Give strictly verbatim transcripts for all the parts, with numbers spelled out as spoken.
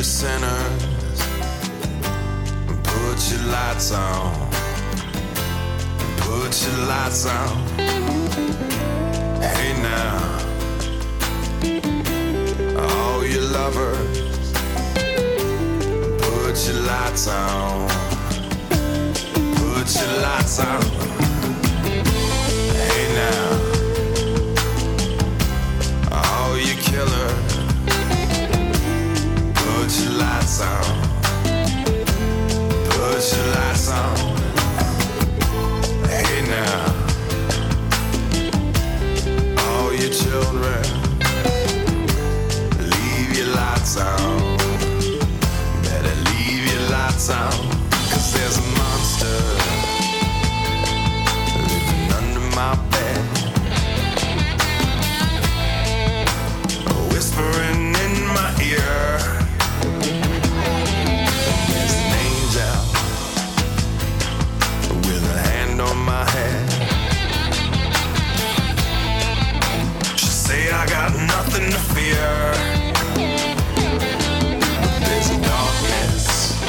sinners, put your lights on, put your lights on. Hey now, all you lovers, put your lights on, put your lights on. Hey now, all you killers, put your lights on, put your lights on. Hey now, all your children, leave your lights on. Better leave your lights on, 'cause there's a monster living under my bed, whispering in my ear. There's an angel with a hand on my head. She say I got nothing to fear. There's a darkness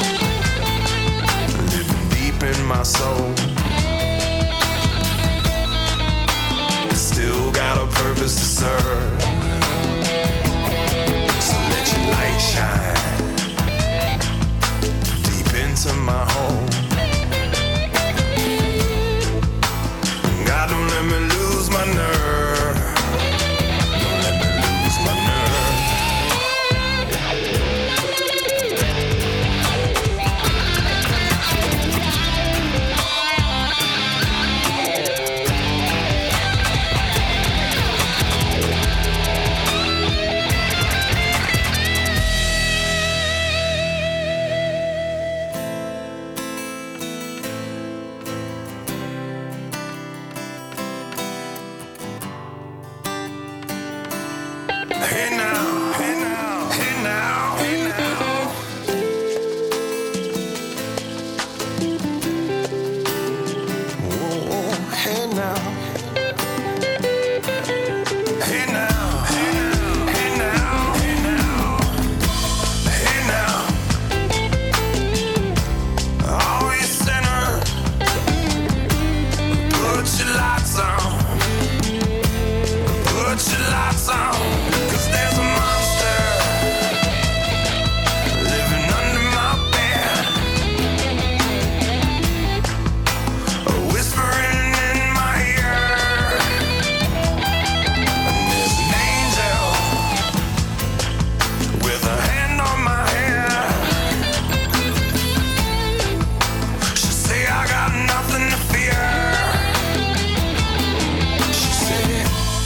living deep in my soul. It's still got a purpose to serve. So let your light shine deep into my home. God, don't let me lose my nerve. Don't let me lose my nerve. Hey now, hey now, hey now, hey now. Oh, hey now. Hey now, hey now, hey now, hey now. Hey now. All you sinners, put your lights on. Put your lights on. There's a monster living under my bed, whispering in my ear. And there's an angel with a hand on my head. She say I got nothing to fear. She said,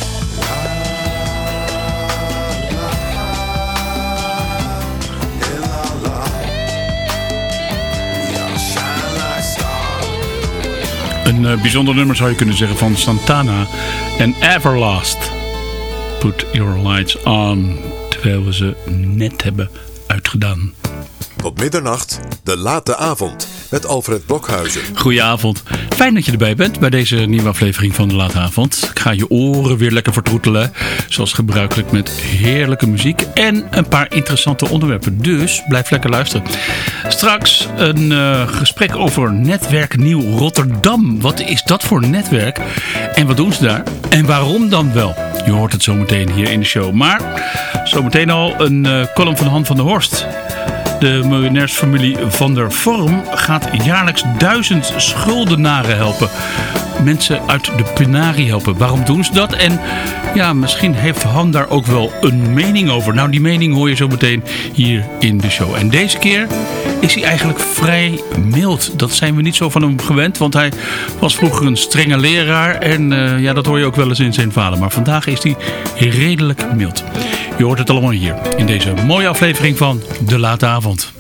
Een uh, bijzonder nummer zou je kunnen zeggen van Santana en Everlast. Put Your Lights On. Terwijl we ze net hebben uitgedaan. Tot middernacht, de late avond met Alfred Blokhuizen. Goedenavond. Fijn dat je erbij bent bij deze nieuwe aflevering van de late avond. Ik ga je oren weer lekker vertroetelen. Zoals gebruikelijk met heerlijke muziek en een paar interessante onderwerpen. Dus blijf lekker luisteren. Straks een uh, gesprek over Netwerk Nieuw Rotterdam. Wat is dat voor netwerk? En wat doen ze daar? En waarom dan wel? Je hoort het zometeen hier in de show. Maar zometeen al een uh, column van Han van der Horst. De miljonairsfamilie Van der Vorm gaat jaarlijks duizend schuldenaren helpen. Mensen uit de penarie helpen. Waarom doen ze dat? En ja, misschien heeft Han daar ook wel een mening over. Nou, die mening hoor je zo meteen hier in de show. En deze keer is hij eigenlijk vrij mild. Dat zijn we niet zo van hem gewend. Want hij was vroeger een strenge leraar. En uh, ja, dat hoor je ook wel eens in zijn verhalen. Maar vandaag is hij redelijk mild. Je hoort het allemaal hier in deze mooie aflevering van De Late Avond.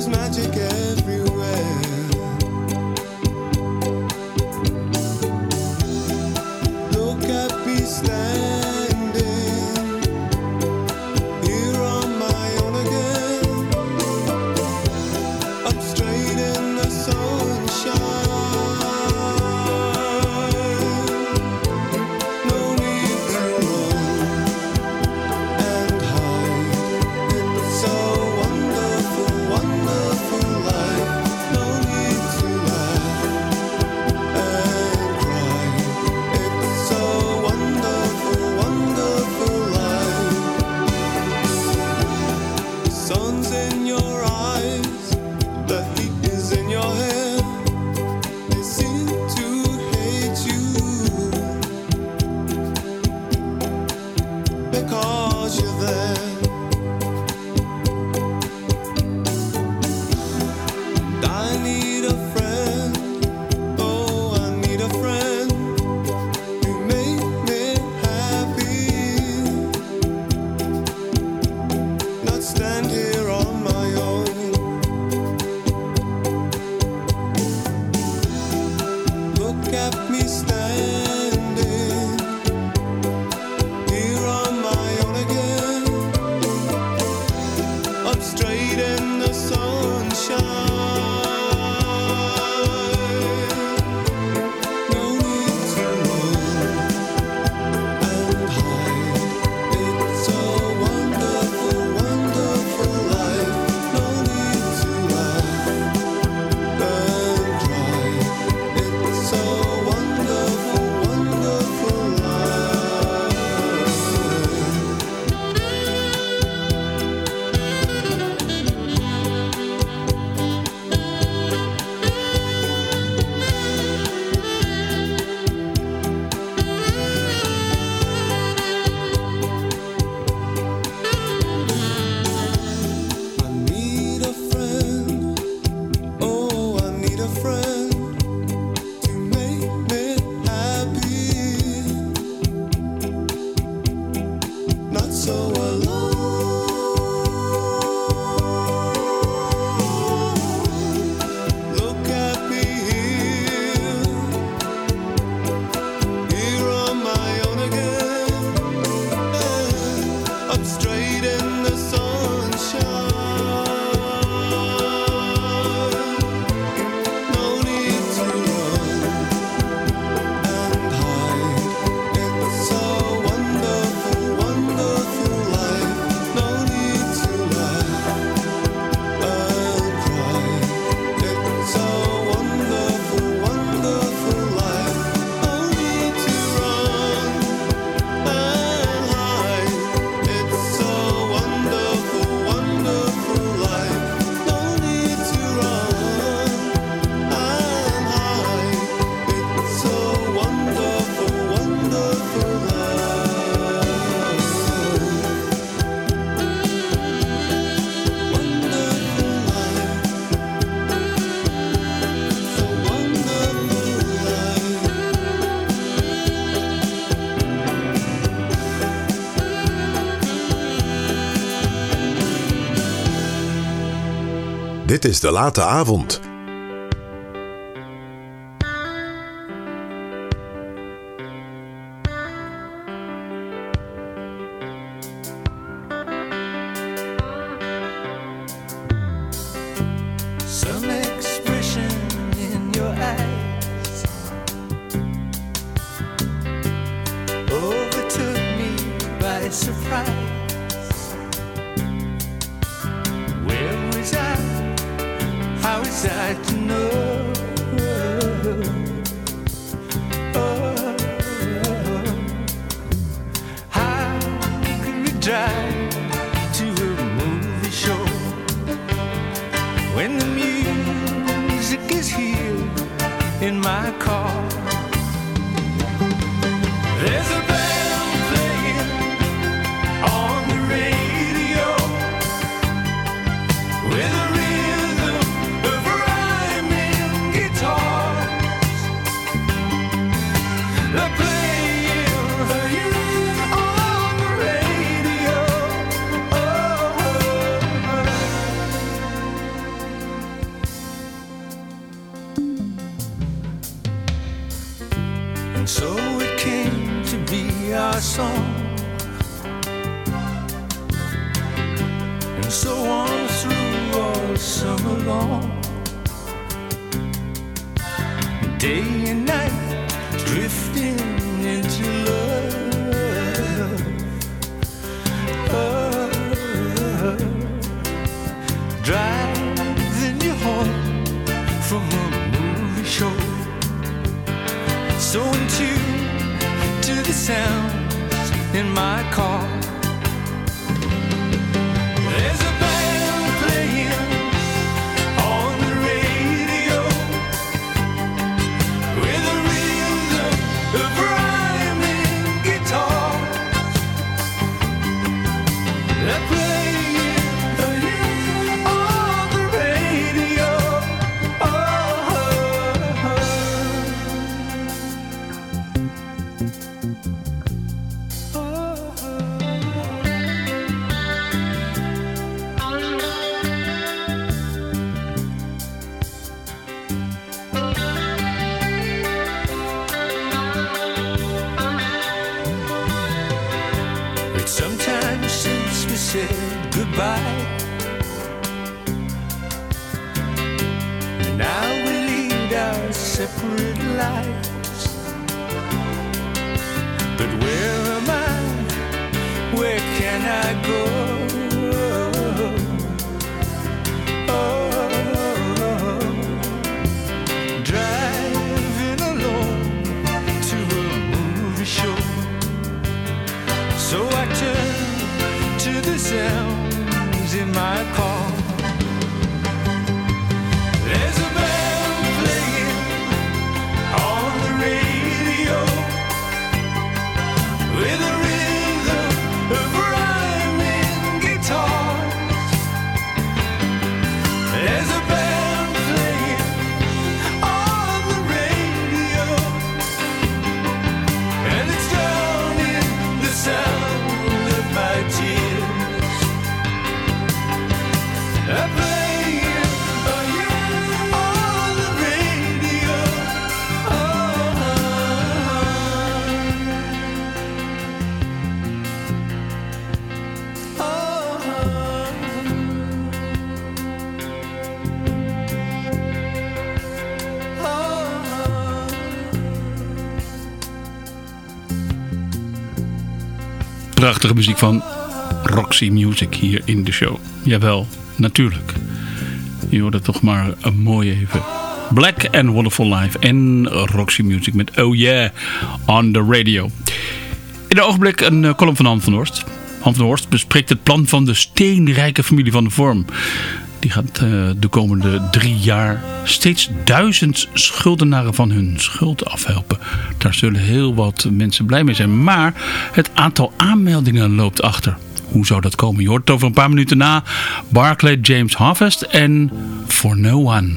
There's magic everywhere. Look at me standing here on my own again, up straight in the sunshine. No need to run and hide. It's so wonderful, wonderful life. No need to laugh and cry. It's so wonderful, wonderful life. The sun's in your eyes, the heat is in your hair. They seem to hate you because you're there. And I need a friend, oh, I need a friend to make me happy, not stand here on my own. Look at me standing here on my own again, up straight in the sunshine. No need to run and hide. It's so wonderful, wonderful life. No need to laugh and cry. It's so wonderful, wonderful life. I need a friend, oh, I need a friend to make me happy, not so alone. Look at me here, here on my own again, up straight in the sunshine. No need to run and hide. It's so wonderful, wonderful life. No need to laugh and cry. It's so wonderful, wonderful life. No need to run and hide. It's so wonderful, wonderful life. No need to run and hide. It's so wonderful, wonderful life. Wonderful life. So wonderful life. Dit is De Late Avond. Some expression in your eyes overtook me by surprise. Where was I? How was I to know? Oh, how could we drive to a movie show when the music is here in my car? There's a band playing on the radio with a rhythm of rhyming guitars. They're playing on the radio. Oh, So it came to be our song, and so on through all summer long. Day and night, drifting into love. Oh, driving you home from a movie show, so in tune to the sounds in my car. There's a band playing on the radio with a rhythm of rhyming guitars. They're playing on the radio. Oh, It's sometimes since we said goodbye, and now we lead our separate lives. But where am I? Where can I go? Oh, driving alone to a movie show. So I turn to the sounds in my car. There's a band playing on the radio with a rhythm of rhyming guitars. There's a band playing on the radio, and it's drowning the sound of my tears. I'm playing oh yeah, on the radio. Oh, Prachtige muziek van Roxy Music hier in de show. Jawel, natuurlijk. Je hoort het toch maar een mooi even. Black and Wonderful Life en Roxy Music met Oh Yeah on the radio. In een ogenblik een uh, column van Han van Horst. Han van Horst bespreekt het plan van de steenrijke familie van de Vorm. Die gaat uh, de komende drie jaar steeds duizend schuldenaren van hun schuld afhelpen. Daar zullen heel wat mensen blij mee zijn. Maar het aantal aanmeldingen loopt achter. Hoe zou dat komen? Je hoort het over een paar minuten na. Barclay James Harvest en For No One.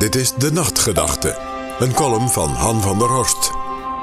Dit is De Nachtgedachte, een column van Han van der Horst.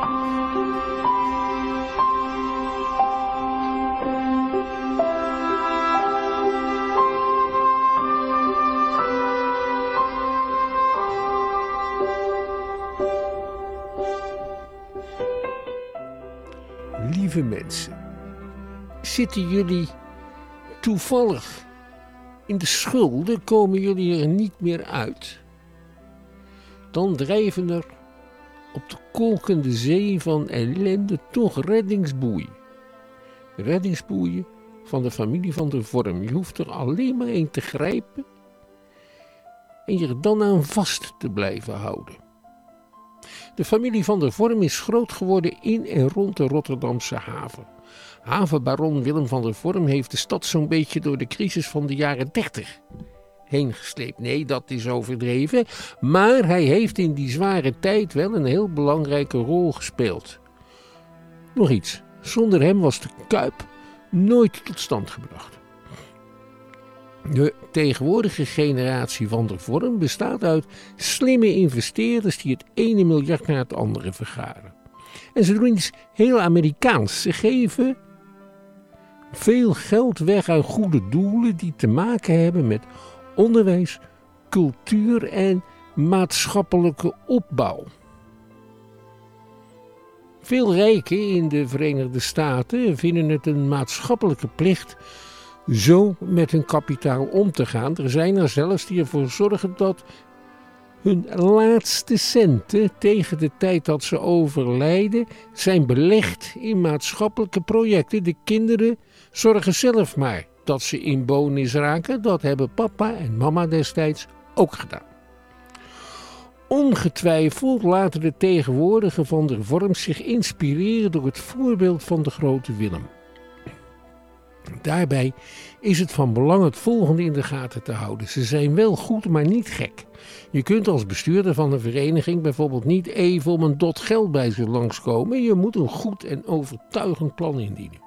Lieve mensen, zitten jullie toevallig in de schulden, komen jullie er niet meer uit? Dan drijven er op de kolkende zee van ellende toch reddingsboeien. Reddingsboeien van de familie van der Vorm. Je hoeft er alleen maar één te grijpen en je er dan aan vast te blijven houden. De familie van der Vorm is groot geworden in en rond de Rotterdamse haven. Havenbaron Willem van der Vorm heeft de stad zo'n beetje door de crisis van de jaren dertig heen gesleept. Nee, dat is overdreven, maar hij heeft in die zware tijd wel een heel belangrijke rol gespeeld. Nog iets, zonder hem was de Kuip nooit tot stand gebracht. De tegenwoordige generatie van der Vorm bestaat uit slimme investeerders die het ene miljard naar het andere vergaren. En ze doen iets heel Amerikaans. Ze geven veel geld weg aan goede doelen die te maken hebben met onderwijs, cultuur en maatschappelijke opbouw. Veel rijken in de Verenigde Staten vinden het een maatschappelijke plicht zo met hun kapitaal om te gaan. Er zijn er zelfs die ervoor zorgen dat hun laatste centen tegen de tijd dat ze overlijden zijn belegd in maatschappelijke projecten. De kinderen zorgen zelf maar dat ze in bonus raken. Dat hebben papa en mama destijds ook gedaan. Ongetwijfeld laten de tegenwoordigen van der Vorm zich inspireren door het voorbeeld van de grote Willem. Daarbij is het van belang het volgende in de gaten te houden. Ze zijn wel goed, maar niet gek. Je kunt als bestuurder van een vereniging bijvoorbeeld niet even om een dot geld bij ze langskomen. Je moet een goed en overtuigend plan indienen.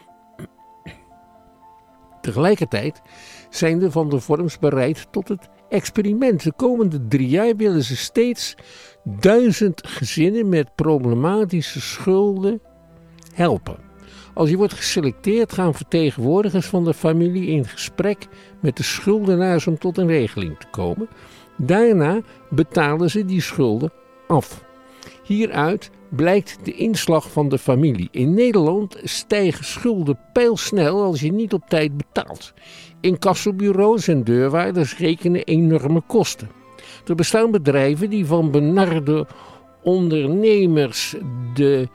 Tegelijkertijd zijn de Van der Vorms bereid tot het experiment. De komende drie jaar willen ze steeds duizend gezinnen met problematische schulden helpen. Als je wordt geselecteerd gaan vertegenwoordigers van de familie in gesprek met de schuldenaars om tot een regeling te komen. Daarna betalen ze die schulden af. Hieruit blijkt de inslag van de familie. In Nederland stijgen schulden pijlsnel als je niet op tijd betaalt. Incassobureaus en deurwaarders rekenen enorme kosten. Er bestaan bedrijven die van benarde ondernemers de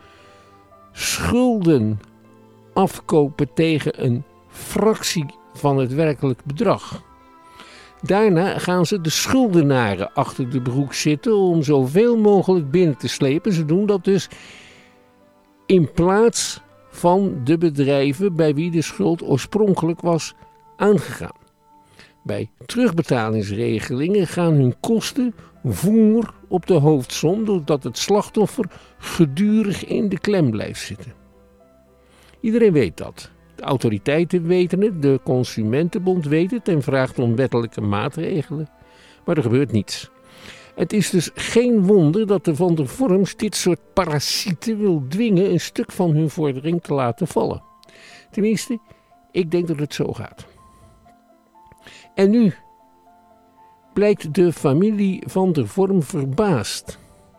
schulden afkopen tegen een fractie van het werkelijk bedrag. Daarna gaan ze de schuldenaren achter de broek zitten om zoveel mogelijk binnen te slepen. Ze doen dat dus in plaats van de bedrijven bij wie de schuld oorspronkelijk was aangegaan. Bij terugbetalingsregelingen gaan hun kosten voer op de hoofdsom, doordat het slachtoffer gedurig in de klem blijft zitten. Iedereen weet dat. De autoriteiten weten het, de Consumentenbond weet het en vraagt om wettelijke maatregelen. Maar er gebeurt niets. Het is dus geen wonder dat de Van der Vorms dit soort parasieten wil dwingen een stuk van hun vordering te laten vallen. Tenminste, ik denk dat het zo gaat. En nu blijkt de familie Van der Vorm verbaasd.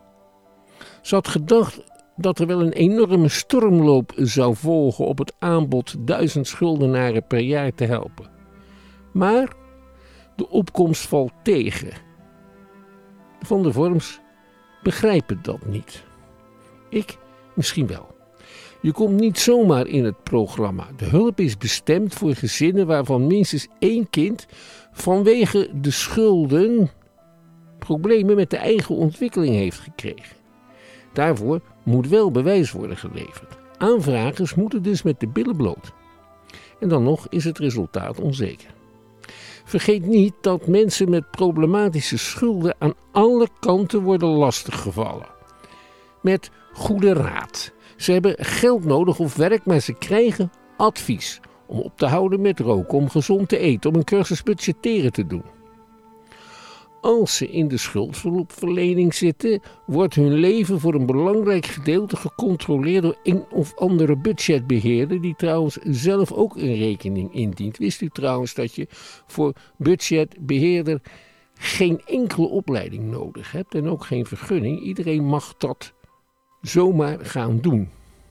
Ze had gedacht dat er wel een enorme stormloop zou volgen op het aanbod duizend schuldenaren per jaar te helpen. Maar de opkomst valt tegen. De Van der Vorms begrijpen dat niet. Ik misschien wel. Je komt niet zomaar in het programma. De hulp is bestemd voor gezinnen waarvan minstens één kind vanwege de schulden problemen met de eigen ontwikkeling heeft gekregen. Daarvoor moet wel bewijs worden geleverd. Aanvragers moeten dus met de billen bloot. En dan nog is het resultaat onzeker. Vergeet niet dat mensen met problematische schulden aan alle kanten worden lastiggevallen. Met goede raad. Ze hebben geld nodig of werk, maar ze krijgen advies om op te houden met roken, om gezond te eten, om een cursus budgetteren te doen. Als ze in de schuldverlening zitten, wordt hun leven voor een belangrijk gedeelte gecontroleerd door een of andere budgetbeheerder, die trouwens zelf ook een rekening indient. Wist u trouwens dat je voor budgetbeheerder geen enkele opleiding nodig hebt en ook geen vergunning? Iedereen mag dat zomaar gaan doen.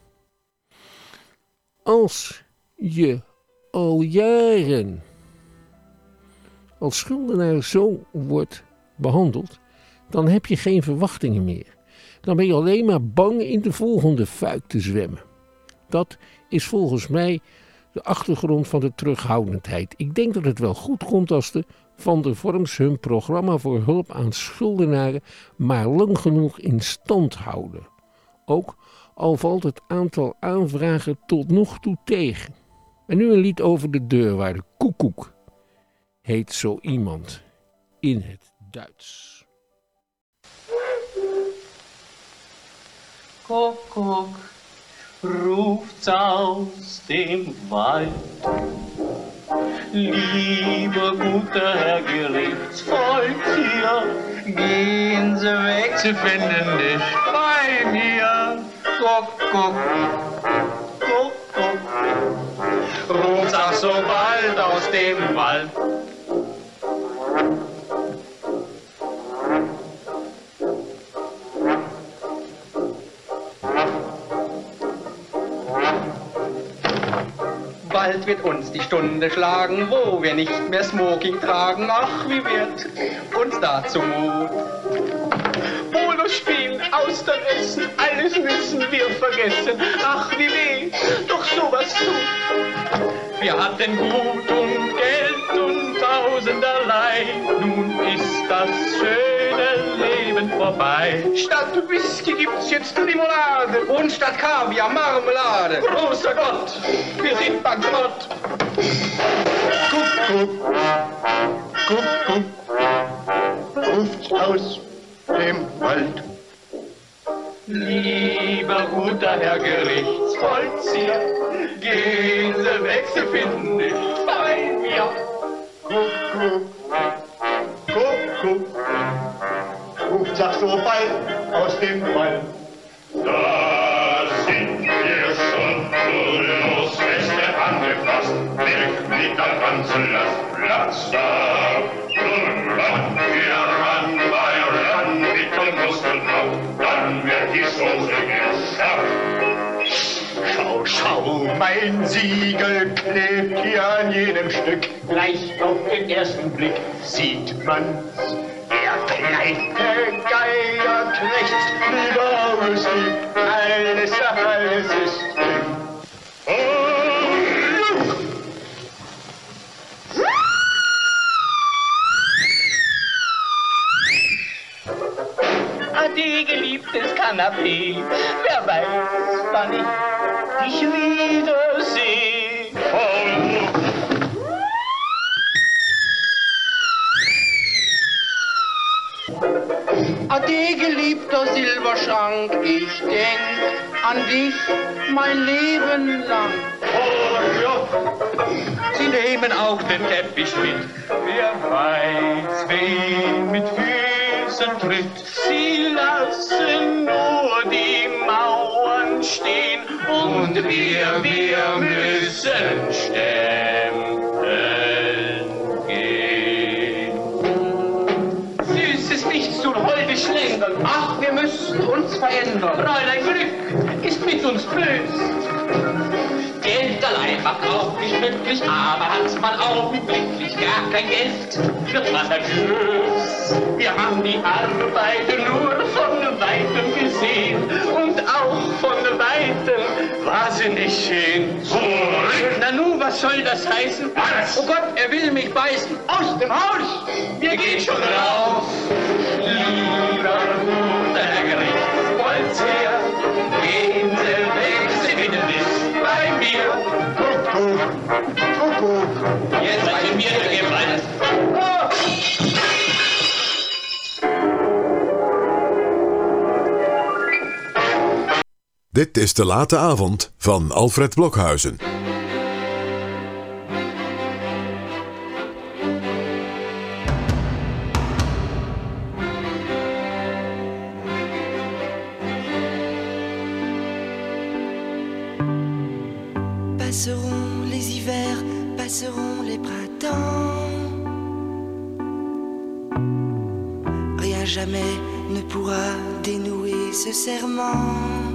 Als je al jaren als schuldenaar zo wordt behandeld, dan heb je geen verwachtingen meer. Dan ben je alleen maar bang in de volgende fuik te zwemmen. Dat is volgens mij de achtergrond van de terughoudendheid. Ik denk dat het wel goed komt als de Van der Vorms hun programma voor hulp aan schuldenaren maar lang genoeg in stand houden. Ook al valt het aantal aanvragen tot nog toe tegen. En nu een lied over de deurwaarder. Koekoek heet zo iemand in het Duits. Kuckuck ruft aus dem Wald. Lieber guter Herr Gerichtsvollzieher, gehen Sie weg, Sie finden nicht bei mir. Kuckuck, Kuckuck, ruft auch so bald aus dem Wald. Bald wird uns die Stunde schlagen, wo wir nicht mehr Smoking tragen. Ach, wie wird uns da zumut? Polo spielen, Austern essen, alles müssen wir vergessen. Ach, wie weh, doch sowas tut. Wir hatten Gut und Geld und tausenderlei. Nun ist das schöne Leben vorbei. Statt Whisky gibt's jetzt Limonade und statt Kaviar Marmelade. Großer Gott, wir sind bankrott. Kuckuck, Kuckuck, ruft aus dem Wald. Lieber guter Herr Gerichtsvollzieher, gehen Sie weg, Sie finden nicht bei mir. Kuckuck, Kuckuck, ruft sag so bald aus dem Wald. Da sind wir schon, los Feste angefasst, Wirkt mit der ganzen Last Platz da. Nun ran, wir ran, bei ran mit dem Muskelkraft, dann wird die Soße geschafft. Schau, schau, mein Siegel klebt hier an jedem Stück. Gleich auf den ersten Blick sieht man's. Der kleine Geier krächzt, wie wahr es gibt. Alles, alles ist drin. Ade, geliebtes Kanapee, wer weiß, wann ich dich wiedersehe. Oh. Ade, geliebter Silberschrank, ich denk an dich mein Leben lang. Oh, ja. Sie nehmen auch den Teppich mit, wer weiß, wen mit Füßen tritt. Sie lassen nur die Mauern stehen und wir, wir müssen stempeln gehen. Süßes Nichts tun, holde Schlendern, ach, wir müssen uns verändern. Fräulein Glück ist mit uns bös. Geld allein macht auch nicht glücklich, aber hat man augenblicklich gar kein Geld, wird man nervös. Wir haben die Arbeit nur von Weitem gesehen und auch von Weitem war sie nicht schön. Zurück! Na nun, was soll das heißen? Was? Oh Gott, er will mich beißen. Aus dem Haus! Wir gehen schon raus. Lieber guter Herr Gerichtsvollzieher, gehen Sie weg, Sie finden nicht bei mir. Kuckuck, Kuckuck, jetzt seid ihr mir der Gewalt. Oh. Dit is De Late Avond van Alfred Blokhuizen. Passeront les hivers, passeront les printemps. Rien jamais ne pourra dénouer ce serment.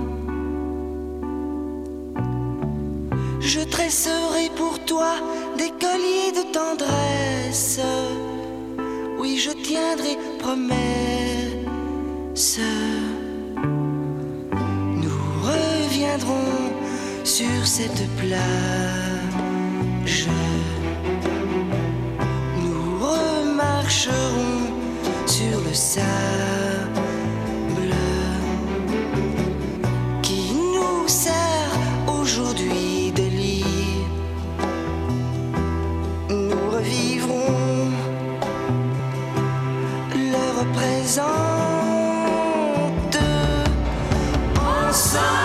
Je tresserai pour toi des colliers de tendresse. Oui, je tiendrai promesse. Nous reviendrons sur cette plage. Nous remarcherons sur le sable qui nous sert aujourd'hui de lit. Nous revivrons l'heure présente ensemble.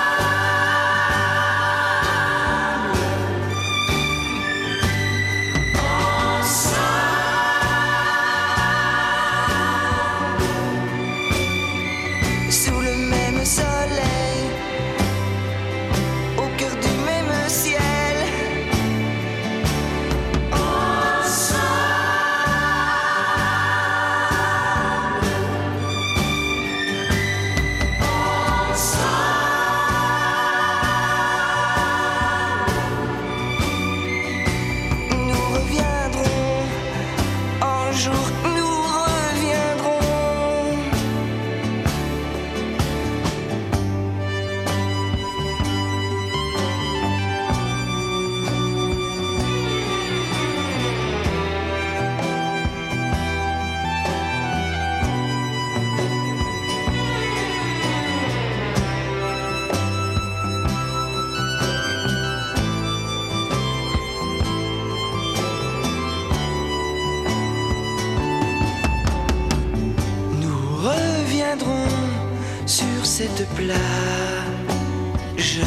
Cette plage,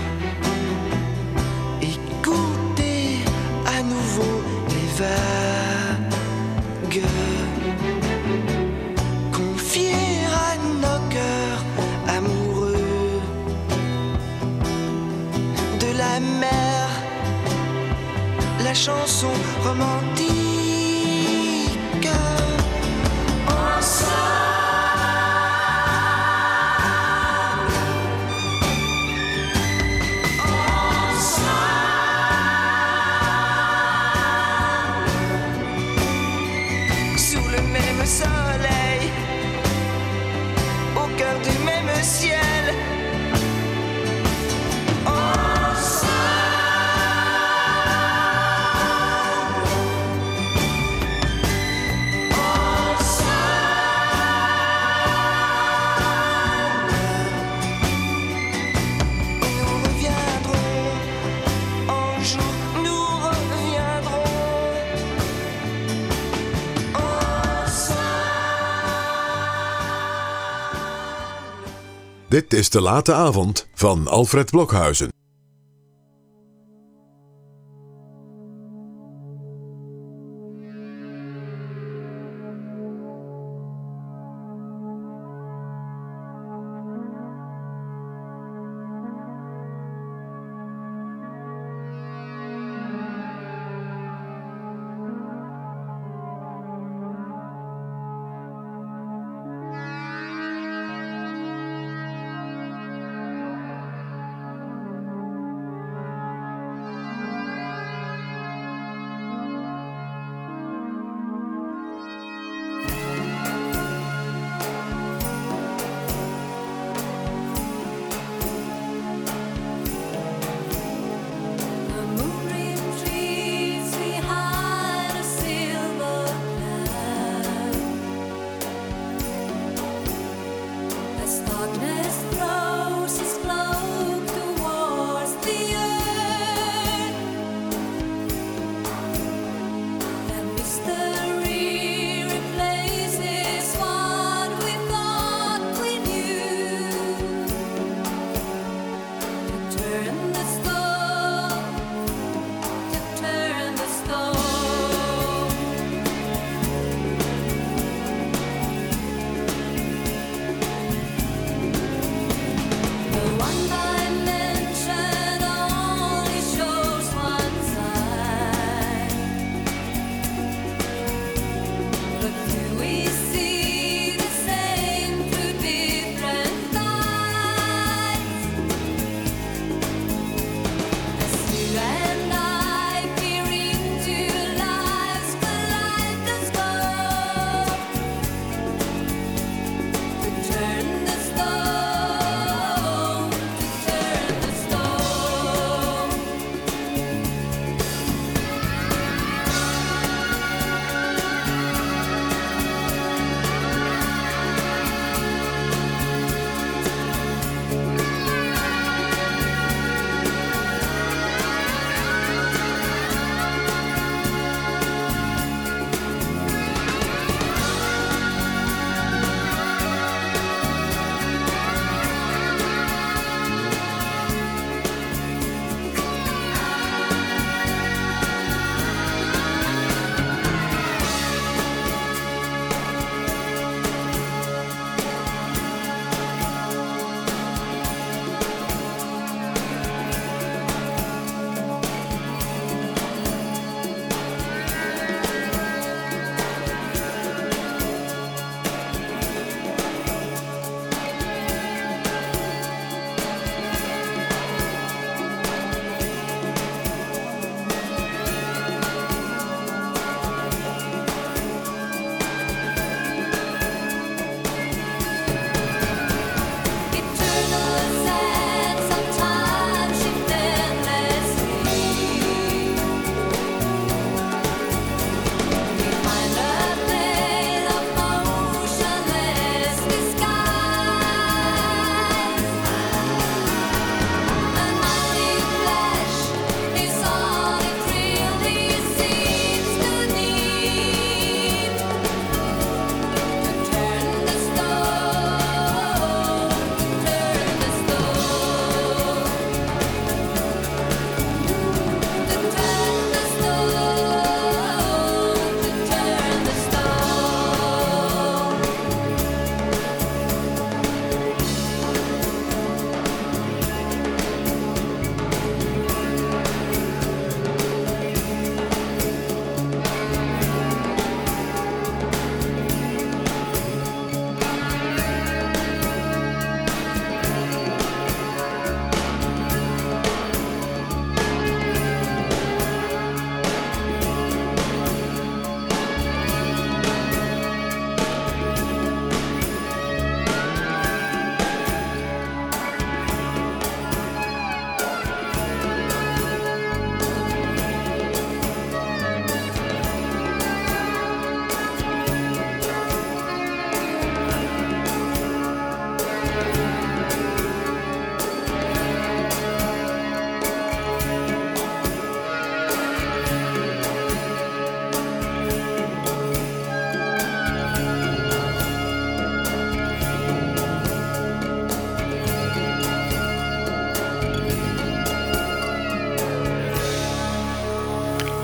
écoutez à nouveau les vagues, confier à nos cœurs amoureux de la mer la chanson romantique. Ensemble. Soleil, au cœur du même ciel, Dit is De Late Avond van Alfred Blokhuizen.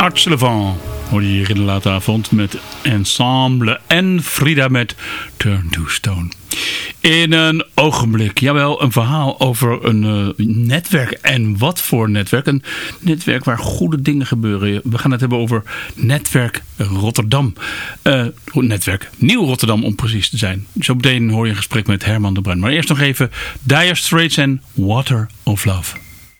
Art Sullivan hoor je hier in de late avond met Ensemble en Frida met Turn to Stone. In een ogenblik, jawel, een verhaal over een uh, netwerk. En wat voor netwerk? Een netwerk waar goede dingen gebeuren. We gaan het hebben over Netwerk Rotterdam. Uh, netwerk Nieuw Rotterdam om precies te zijn. Zo meteen hoor je een gesprek met Herman de Bruin. Maar eerst nog even Dire Straits en Water of Love.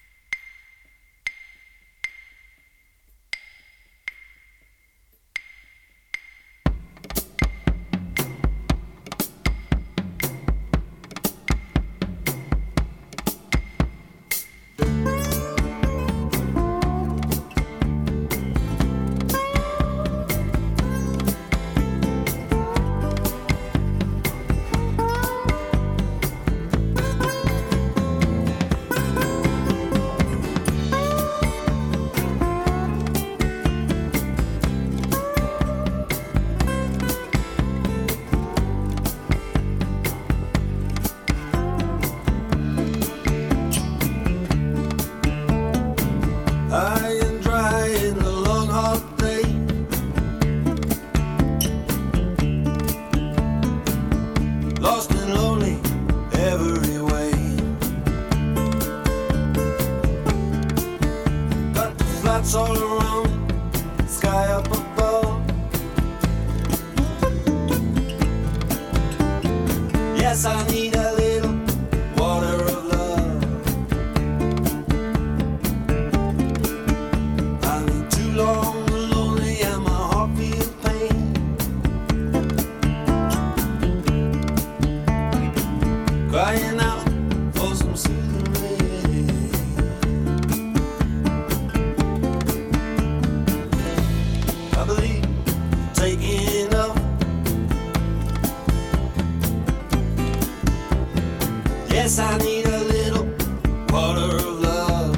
Yes, I need a little water of love.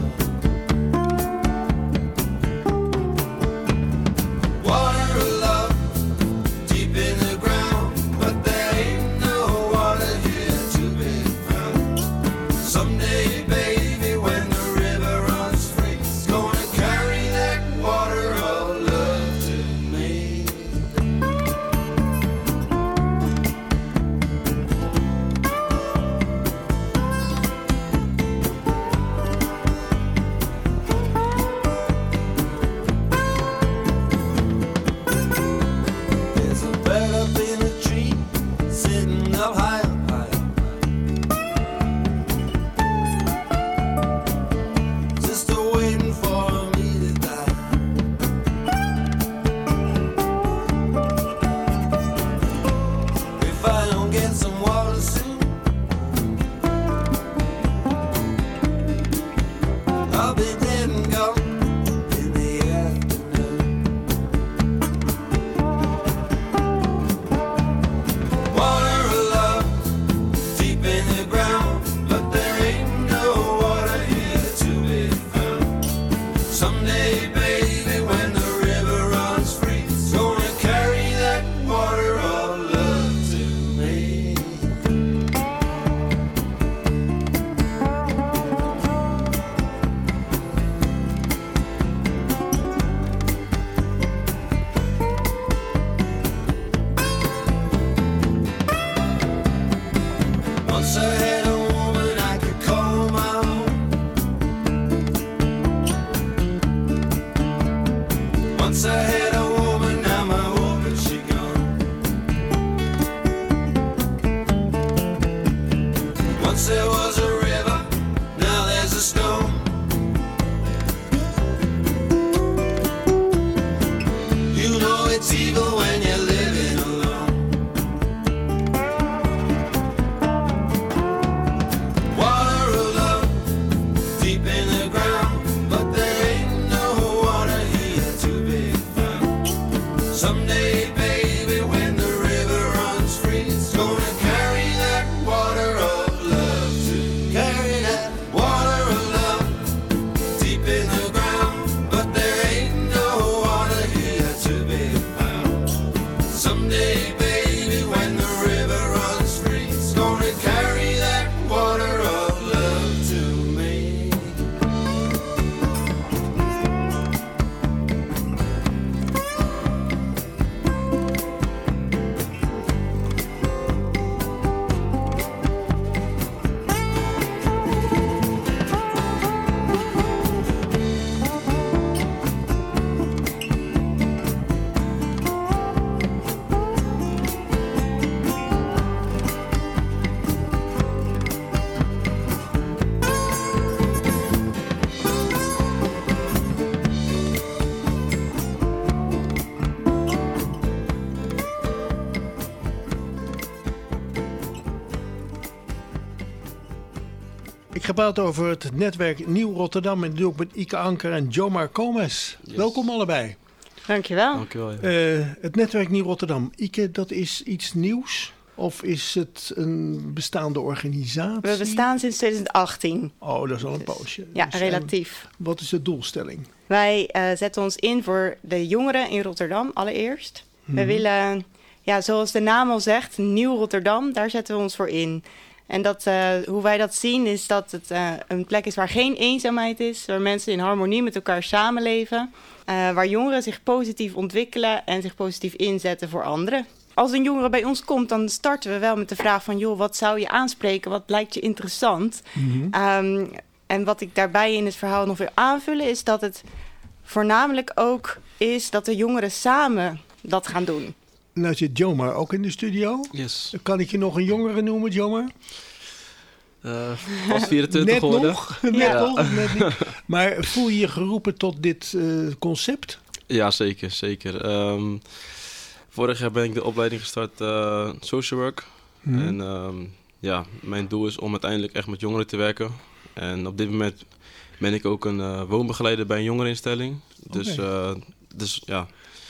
Water of love, deep in the ground, but there ain't no water here to be found. Someday, baby, when the river runs free, it's gonna carry that water of love to me. Gonna carry that water of love to Ik ga praten over het netwerk Nieuw Rotterdam en dat doe ik met Ike Anker en Jomar Gomez. Yes. Welkom allebei. Dankjewel. Dankjewel. Ja. Uh, het netwerk Nieuw Rotterdam. Ike, dat is iets nieuws? Of is het een bestaande organisatie? We bestaan sinds twintig achttien. Oh, dat is al een poosje. Ja, Dus, relatief. Wat is de doelstelling? Wij uh, zetten ons in voor de jongeren in Rotterdam allereerst. Hmm. We willen, ja, zoals de naam al zegt, Nieuw Rotterdam, daar zetten we ons voor in. En dat, uh, hoe wij dat zien is dat het uh, een plek is waar geen eenzaamheid is. Waar mensen in harmonie met elkaar samenleven. Uh, waar jongeren zich positief ontwikkelen en zich positief inzetten voor anderen. Als een jongere bij ons komt, dan starten we wel met de vraag van... joh, wat zou je aanspreken? Wat lijkt je interessant? Mm-hmm. Um, en wat ik daarbij in het verhaal nog wil aanvullen... is dat het voornamelijk ook is dat de jongeren samen dat gaan doen. Nou zit Jomar ook in de studio. Yes. Kan ik je nog een jongere noemen, Jomar? Uh, pas vierentwintig net geworden. Nog, net ja. nog, net niet. Maar voel je je geroepen tot dit uh, concept? Ja, zeker. zeker. Um, vorig jaar ben ik de opleiding gestart uh, social work. Hmm. En um, ja, mijn doel is om uiteindelijk echt met jongeren te werken. En op dit moment ben ik ook een uh, woonbegeleider bij een jongereninstelling. Dus, okay. uh, dus ja...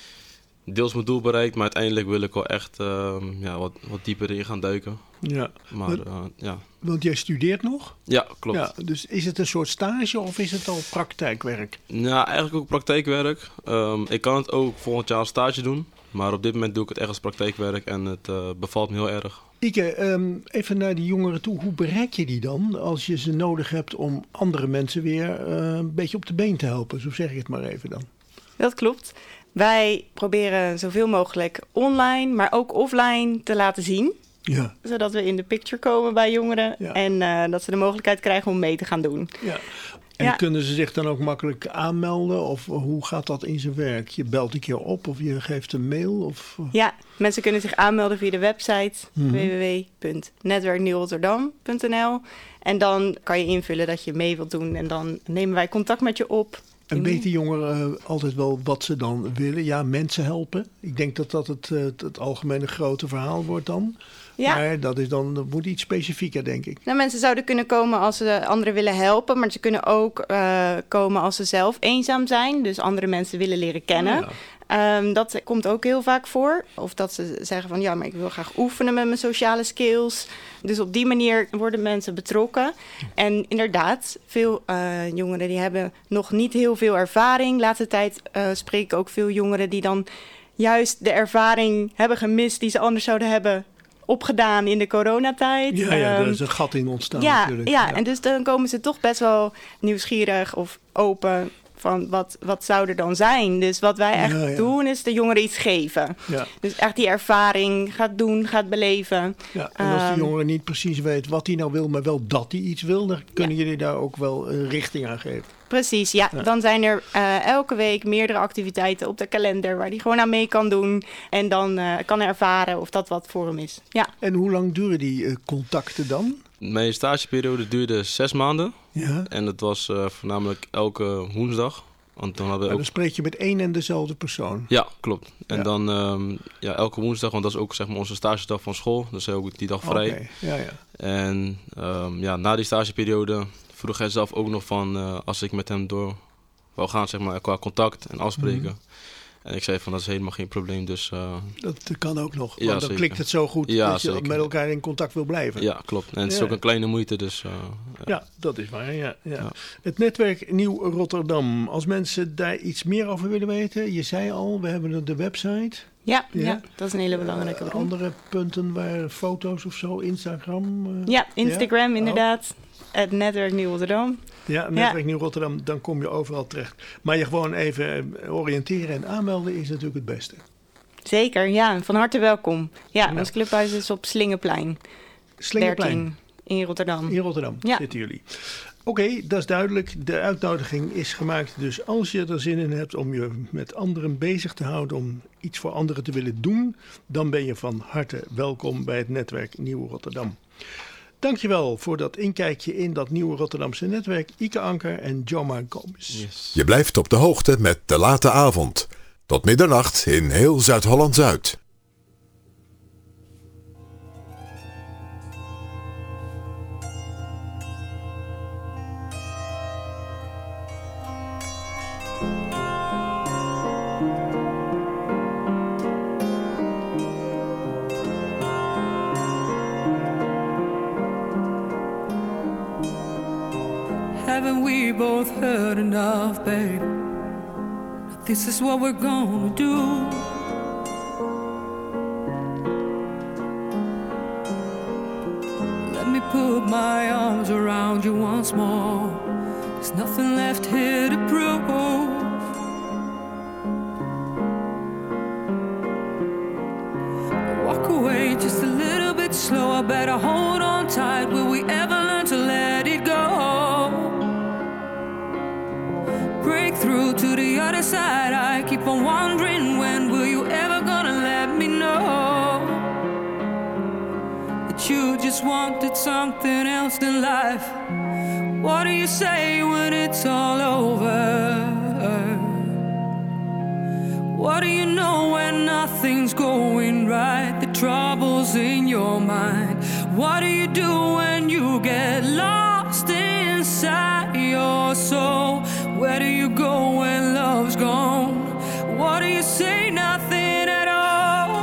deels mijn doel bereikt, maar uiteindelijk wil ik wel echt uh, ja, wat, wat dieper in gaan duiken. Ja. Maar, want, uh, ja. want jij studeert nog? Ja, klopt. Ja, dus is het een soort stage of is het al praktijkwerk? Nou, eigenlijk ook praktijkwerk. Um, ik kan het ook volgend jaar als stage doen. Maar op dit moment doe ik het echt als praktijkwerk en het uh, bevalt me heel erg. Ike, um, even naar die jongeren toe. Hoe bereik je die dan als je ze nodig hebt om andere mensen weer uh, een beetje op de been te helpen? Zo zeg ik het maar even dan. Dat klopt. Wij proberen zoveel mogelijk online, maar ook offline te laten zien. Ja. Zodat we in de picture komen bij jongeren. Ja. En uh, dat ze de mogelijkheid krijgen om mee te gaan doen. Ja. En ja. kunnen ze zich dan ook makkelijk aanmelden? Of hoe gaat dat in zijn werk? Je belt een keer op of je geeft een mail? Of... Ja, mensen kunnen zich aanmelden via de website mm-hmm. w w w punt netwerk nieuw rotterdam punt n l. En dan kan je invullen dat je mee wilt doen. En dan nemen wij contact met je op. En weten jongeren uh, altijd wel wat ze dan willen? Ja, mensen helpen. Ik denk dat dat het, uh, het algemene grote verhaal wordt dan. Ja. Maar dat, is dan, dat moet iets specifieker, denk ik. Nou, mensen zouden kunnen komen als ze anderen willen helpen. Maar ze kunnen ook uh, komen als ze zelf eenzaam zijn. Dus andere mensen willen leren kennen. Oh ja. Um, dat komt ook heel vaak voor. Of dat ze zeggen van ja, maar ik wil graag oefenen met mijn sociale skills. Dus op die manier worden mensen betrokken. En inderdaad, veel uh, jongeren die hebben nog niet heel veel ervaring. Laatste tijd uh, spreek ik ook veel jongeren die dan juist de ervaring hebben gemist die ze anders zouden hebben opgedaan in de coronatijd. Ja, ja, daar is een gat in ontstaan ja, natuurlijk. Ja, ja, en dus dan komen ze toch best wel nieuwsgierig of open van wat, wat zou er dan zijn. Dus wat wij echt ja, ja. doen is de jongeren iets geven. Ja. Dus echt die ervaring gaat doen, gaat beleven. Ja, en als de jongere niet precies weet wat hij nou wil, maar wel dat hij iets wil, dan kunnen ja. jullie daar ook wel een richting aan geven. Precies, ja. ja. Dan zijn er uh, elke week meerdere activiteiten op de kalender waar hij gewoon aan mee kan doen. En dan uh, kan ervaren of dat wat voor hem is. Ja. En hoe lang duren die uh, contacten dan? Mijn stageperiode duurde zes maanden. Ja. En het was uh, voornamelijk elke woensdag. Want dan hadden we maar ook... dan spreek je met één en dezelfde persoon? Ja, klopt. En ja. dan um, ja, elke woensdag, want dat is ook zeg maar, onze stagedag van school. Dus ook die dag vrij. Okay. Ja, ja. En um, ja, na die stageperiode vroeg hij zelf ook nog van uh, als ik met hem door wou gaan, zeg maar, qua contact en afspreken. Mm-hmm. En ik zei van dat is helemaal geen probleem. Dus, uh, dat kan ook nog. Ja, want dan zeker. klikt het zo goed ja, dat je zeker. met elkaar in contact wil blijven. Ja, klopt. En het is ja. ook een kleine moeite. Dus, uh, ja. ja, dat is waar. Ja, ja. Ja. Het netwerk Nieuw Rotterdam. Als mensen daar iets meer over willen weten. Je zei al, we hebben de website. Ja, ja. ja dat is een hele belangrijke bron. Uh, andere punten waar foto's of zo, Instagram? Uh, ja, Instagram ja? inderdaad. Oh. Het netwerk Nieuw Rotterdam. Ja, netwerk ja. Nieuw Rotterdam, dan kom je overal terecht. Maar je gewoon even oriënteren en aanmelden is natuurlijk het beste. Zeker, ja. Van harte welkom. Ja, ja. Ons clubhuis is op Slingerplein. Slingerplein. dertien in Rotterdam. In Rotterdam ja. zitten jullie. Oké, okay, dat is duidelijk. De uitnodiging is gemaakt. Dus als je er zin in hebt om je met anderen bezig te houden, om iets voor anderen te willen doen, dan ben je van harte welkom bij het netwerk Nieuw Rotterdam. Dankjewel voor dat inkijkje in dat nieuwe Rotterdamse netwerk. Ike Anker en Jomar Gomez. Yes. Je blijft op de hoogte met De Late Avond. Tot middernacht in heel Zuid-Holland-Zuid. haven't we both heard enough, babe? This is what we're gonna do. Let me put my arms around you once more. There's nothing left here to prove. Walk away just a little bit slower. Better hold on tight. Will we ever learn to let it go? Break through to the other side. I keep on wondering, when will you ever gonna let me know that you just wanted something else than life? What do you say when it's all over? What do you know when nothing's going right? The trouble's in your mind. What do you do when you get lost inside your soul? Where do you go when love's gone? What do you say? Nothing at all.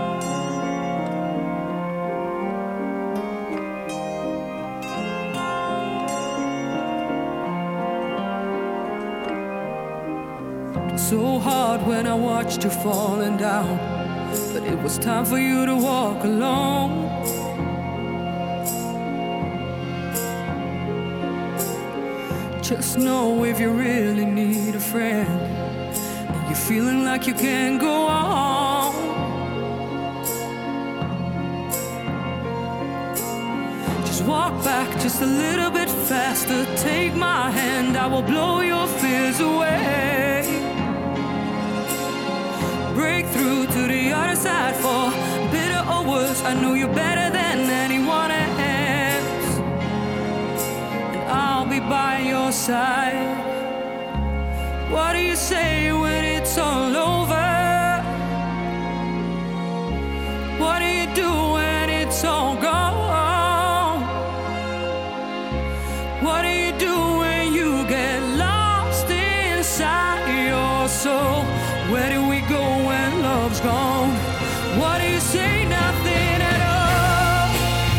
So hard when I watched you falling down, but it was time for you to walk alone. Just know if you really need a friend and you're feeling like you can't go on, just walk back just a little bit faster. Take my hand, I will blow your fears away. Break through to the other side, for better or worse, I know you're better than anyone else, and I'll be by your side. What do you say when it's all over? What do you do when it's all gone? What do you do when you get lost inside your soul? Where do we go when love's gone? What do you say? Nothing at all.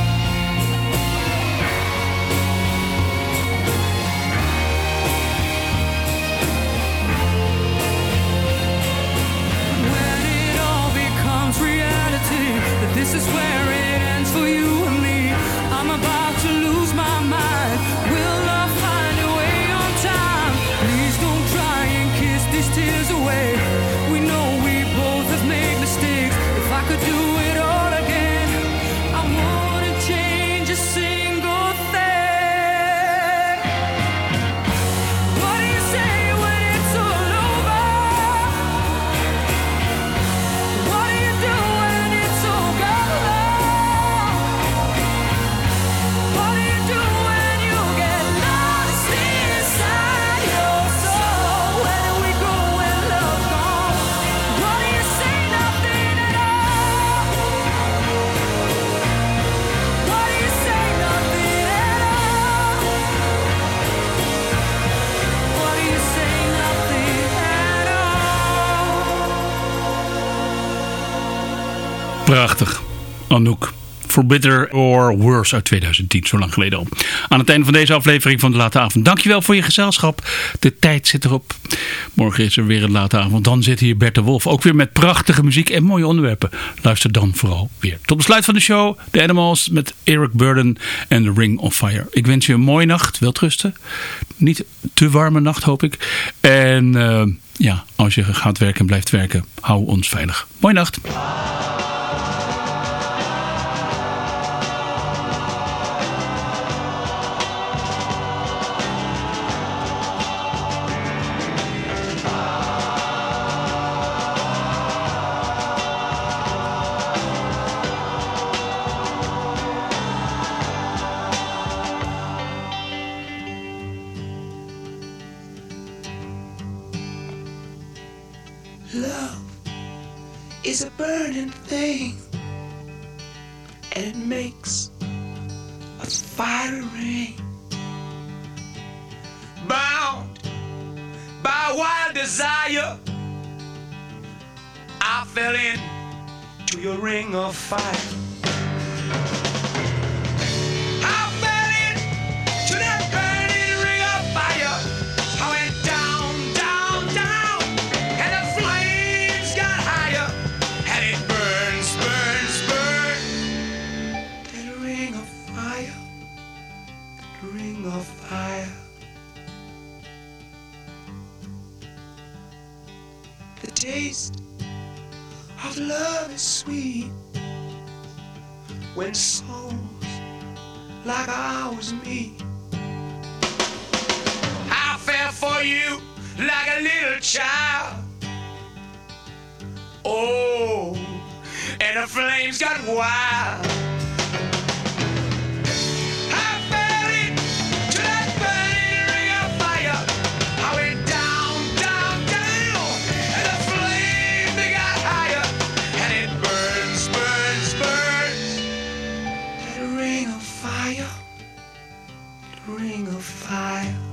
When it all becomes reality, that this is where it ends for you and me, I'm about to lose my mind. Will love find a way on time? Please don't try and kiss these tears away. We know we both have made mistakes. If I could do it all again, I wouldn't change a single thing. What do you say when it's all over? What do you do when it's all gone? What do you do when you get lost inside your soul? Where do we go when love's gone? What do you say? Nothing at all. What do you say? Nothing at all. What do you say? Nothing at all. Prachtig. Anouk. For Better or Worse uit tweeduizend tien, zo lang geleden al. Aan het einde van deze aflevering van de Late Avond. Dankjewel voor je gezelschap. De tijd zit erop. Morgen is er weer een Late Avond. Dan zit hier Bert de Wolf. Ook weer met prachtige muziek en mooie onderwerpen. Luister dan vooral weer. Tot besluit van de show. The Animals met Eric Burdon en The Ring of Fire. Ik wens je een mooie nacht. Welterusten. Niet te warme nacht, hoop ik. En uh, ja, als je gaat werken en blijft werken, hou ons veilig. Mooie nacht. Love is a burning thing, and it makes us fire ring. Bound by wild desire, I fell into your ring of fire. I fell into that burning ring of fire. of fire. The taste of love is sweet when souls like ours meet. I fell for you like a little child. Oh, and the flames got wild. I fell into that burning ring of fire. I went down, down, down, and the flame they got higher, and it burns, burns, burns. That ring of fire, that ring of fire.